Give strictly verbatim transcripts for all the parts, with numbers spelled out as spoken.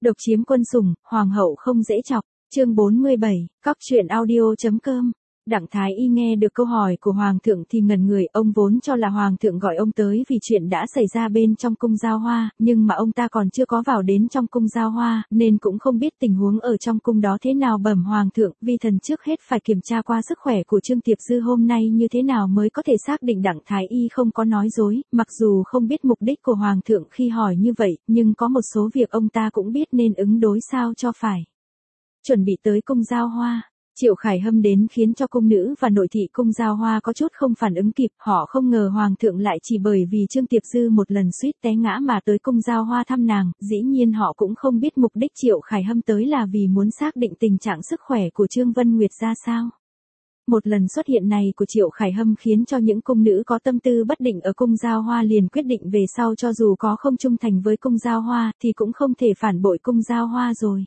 Độc chiếm quân sủng, hoàng hậu không dễ chọc. Chương bốn mươi bảy, cóc truyện audio.com. Đặng Thái Y nghe được câu hỏi của hoàng thượng thì ngẩn người, ông vốn cho là hoàng thượng gọi ông tới vì chuyện đã xảy ra bên trong cung Giao Hoa, nhưng mà ông ta còn chưa có vào đến trong cung Giao Hoa, nên cũng không biết tình huống ở trong cung đó thế nào. Bẩm hoàng thượng, vi thần trước hết phải kiểm tra qua sức khỏe của Trương Tiệp Dư hôm nay như thế nào mới có thể xác định. Đặng Thái Y không có nói dối, mặc dù không biết mục đích của hoàng thượng khi hỏi như vậy, nhưng có một số việc ông ta cũng biết nên ứng đối sao cho phải. Chuẩn bị tới cung Giao Hoa, Triệu Khải Hâm đến khiến cho cung nữ và nội thị cung Giao Hoa có chút không phản ứng kịp, họ không ngờ hoàng thượng lại chỉ bởi vì Trương Tiệp Dư một lần suýt té ngã mà tới cung Giao Hoa thăm nàng, dĩ nhiên họ cũng không biết mục đích Triệu Khải Hâm tới là vì muốn xác định tình trạng sức khỏe của Trương Vân Nguyệt ra sao. Một lần xuất hiện này của Triệu Khải Hâm khiến cho những cung nữ có tâm tư bất định ở cung Giao Hoa liền quyết định về sau cho dù có không trung thành với cung Giao Hoa thì cũng không thể phản bội cung Giao Hoa rồi.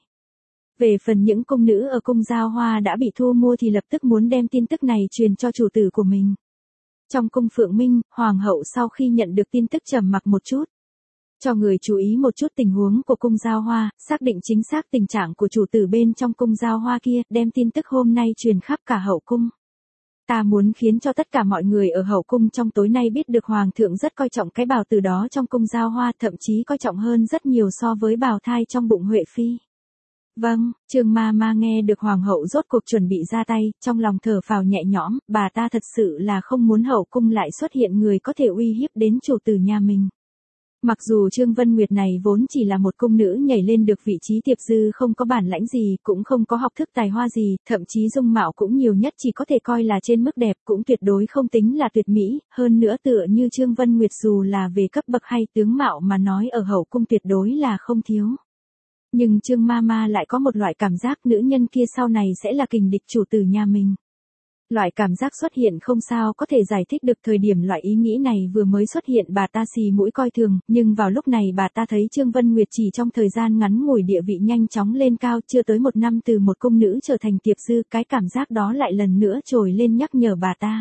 Về phần những cung nữ ở cung Giao Hoa đã bị thu mua thì lập tức muốn đem tin tức này truyền cho chủ tử của mình. Trong cung Phượng Minh, hoàng hậu sau khi nhận được tin tức trầm mặc một chút. Cho người chú ý một chút tình huống của cung Giao Hoa, xác định chính xác tình trạng của chủ tử bên trong cung Giao Hoa kia, đem tin tức hôm nay truyền khắp cả hậu cung. Ta muốn khiến cho tất cả mọi người ở hậu cung trong tối nay biết được hoàng thượng rất coi trọng cái bào tử đó trong cung Giao Hoa, thậm chí coi trọng hơn rất nhiều so với bào thai trong bụng Huệ Phi. Vâng, Trương ma ma nghe được hoàng hậu rốt cuộc chuẩn bị ra tay, trong lòng thở phào nhẹ nhõm, bà ta thật sự là không muốn hậu cung lại xuất hiện người có thể uy hiếp đến chủ tử nhà mình. Mặc dù Trương Vân Nguyệt này vốn chỉ là một cung nữ nhảy lên được vị trí Tiệp Dư không có bản lãnh gì, cũng không có học thức tài hoa gì, thậm chí dung mạo cũng nhiều nhất chỉ có thể coi là trên mức đẹp, cũng tuyệt đối không tính là tuyệt mỹ, hơn nữa tựa như Trương Vân Nguyệt dù là về cấp bậc hay tướng mạo mà nói ở hậu cung tuyệt đối là không thiếu. Nhưng Trương ma ma lại có một loại cảm giác nữ nhân kia sau này sẽ là kình địch chủ tử nhà mình. Loại cảm giác xuất hiện không sao có thể giải thích được. Thời điểm loại ý nghĩ này vừa mới xuất hiện bà ta xì mũi coi thường, nhưng vào lúc này bà ta thấy Trương Vân Nguyệt chỉ trong thời gian ngắn ngủi địa vị nhanh chóng lên cao, chưa tới một năm từ một cung nữ trở thành Tiệp Dư, cái cảm giác đó lại lần nữa trồi lên nhắc nhở bà ta.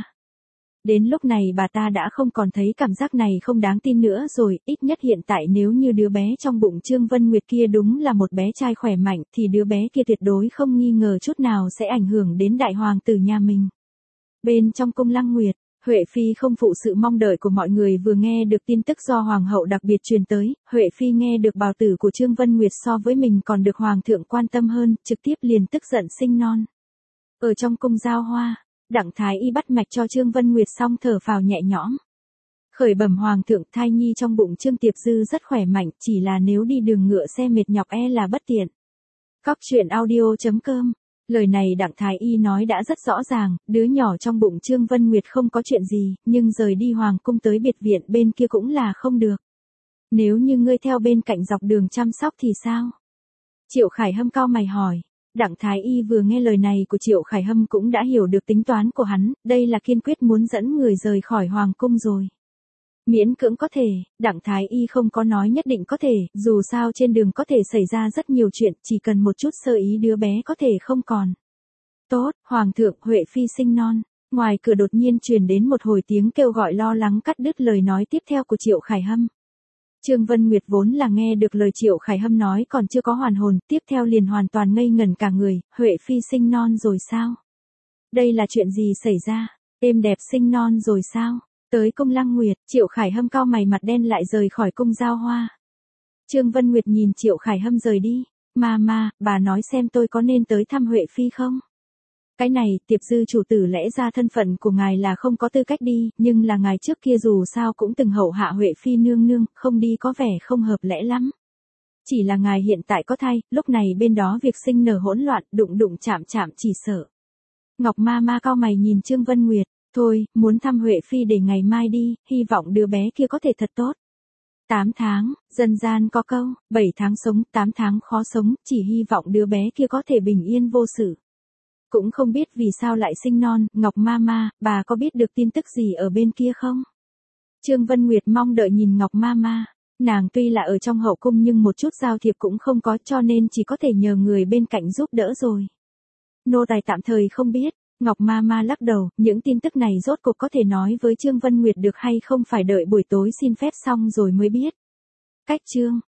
Đến lúc này bà ta đã không còn thấy cảm giác này không đáng tin nữa rồi, ít nhất hiện tại nếu như đứa bé trong bụng Trương Vân Nguyệt kia đúng là một bé trai khỏe mạnh thì đứa bé kia tuyệt đối không nghi ngờ chút nào sẽ ảnh hưởng đến đại hoàng tử nhà mình. Bên trong cung Lăng Nguyệt, Huệ Phi không phụ sự mong đợi của mọi người vừa nghe được tin tức do hoàng hậu đặc biệt truyền tới, Huệ Phi nghe được bào tử của Trương Vân Nguyệt so với mình còn được hoàng thượng quan tâm hơn, trực tiếp liền tức giận sinh non. Ở trong cung Giao Hoa, Đặng Thái Y bắt mạch cho Trương Vân Nguyệt xong thở phào nhẹ nhõm. Khởi bẩm hoàng thượng, thai nhi trong bụng Trương Tiệp Dư rất khỏe mạnh, chỉ là nếu đi đường ngựa xe mệt nhọc e là bất tiện. Cóc truyện audio.com. Lời này Đặng Thái Y nói đã rất rõ ràng, đứa nhỏ trong bụng Trương Vân Nguyệt không có chuyện gì, nhưng rời đi hoàng cung tới biệt viện bên kia cũng là không được. Nếu như ngươi theo bên cạnh dọc đường chăm sóc thì sao? Triệu Khải Hâm cau mày hỏi. Đặng Thái Y vừa nghe lời này của Triệu Khải Hâm cũng đã hiểu được tính toán của hắn, đây là kiên quyết muốn dẫn người rời khỏi hoàng cung rồi. Miễn cưỡng có thể, Đặng Thái Y không có nói nhất định có thể, dù sao trên đường có thể xảy ra rất nhiều chuyện, chỉ cần một chút sơ ý đứa bé có thể không còn. Tốt, hoàng thượng, Huệ Phi sinh non. Ngoài cửa đột nhiên truyền đến một hồi tiếng kêu gọi lo lắng cắt đứt lời nói tiếp theo của Triệu Khải Hâm. Trương Vân Nguyệt vốn là nghe được lời Triệu Khải Hâm nói còn chưa có hoàn hồn, tiếp theo liền hoàn toàn ngây ngẩn cả người, Huệ Phi sinh non rồi sao? Đây là chuyện gì xảy ra? Êm đẹp sinh non rồi sao? Tới cung Lăng Nguyệt, Triệu Khải Hâm cau mày mặt đen lại rời khỏi cung Giao Hoa. Trương Vân Nguyệt nhìn Triệu Khải Hâm rời đi, ma ma, bà nói xem tôi có nên tới thăm Huệ Phi không? Cái này, Tiệp Dư chủ tử lẽ ra thân phận của ngài là không có tư cách đi, nhưng là ngài trước kia dù sao cũng từng hậu hạ Huệ Phi nương nương, không đi có vẻ không hợp lẽ lắm. Chỉ là ngài hiện tại có thai, lúc này bên đó việc sinh nở hỗn loạn, đụng đụng chạm chạm chỉ sợ. Ngọc ma ma cau mày nhìn Trương Vân Nguyệt, thôi, muốn thăm Huệ Phi để ngày mai đi, hy vọng đứa bé kia có thể thật tốt. Tám tháng, dân gian có câu, bảy tháng sống, tám tháng khó sống, chỉ hy vọng đứa bé kia có thể bình yên vô sự. Cũng không biết vì sao lại sinh non, Ngọc Mama, bà có biết được tin tức gì ở bên kia không? Trương Vân Nguyệt mong đợi nhìn Ngọc Mama, nàng tuy là ở trong hậu cung nhưng một chút giao thiệp cũng không có cho nên chỉ có thể nhờ người bên cạnh giúp đỡ rồi. Nô tài tạm thời không biết, Ngọc Mama lắc đầu, những tin tức này rốt cuộc có thể nói với Trương Vân Nguyệt được hay không phải đợi buổi tối xin phép xong rồi mới biết. Cách chương,